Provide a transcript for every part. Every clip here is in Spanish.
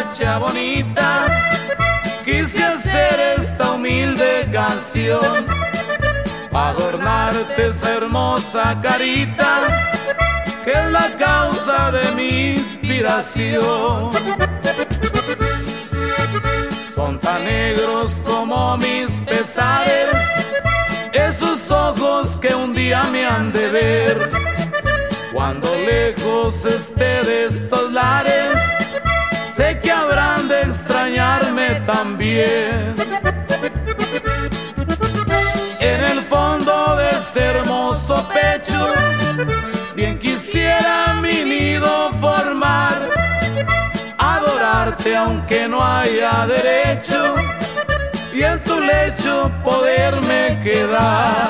muchacha bonita, quise hacer esta humilde canción pa' adornarte esa hermosa carita, que es la causa de mi inspiración. Son tan negros como mis pesares, esos ojos que un día me han de ver. Cuando lejos esté de estos lares, sé que habrán de extrañarme también. En el fondo de ese hermoso pecho, bien quisiera mi nido formar, adorarte aunque no haya derecho, y en tu lecho poderme quedar.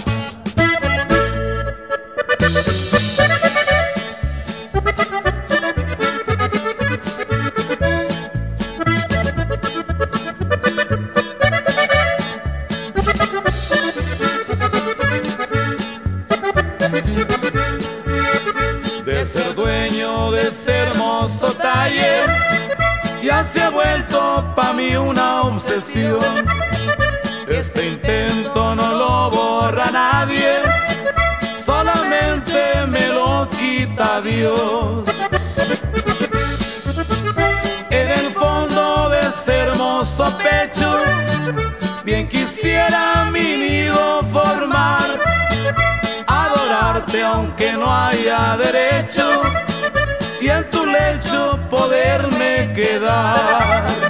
De ser dueño de ese hermoso taller, ya se ha vuelto pa' mí una obsesión. Este intento no lo borra nadie, solamente me lo quita Dios. En el fondo de ese hermoso pecho, bien quisiera mi nido formar, adorarte aunque no haya derecho, y en tu lecho poderme quedar.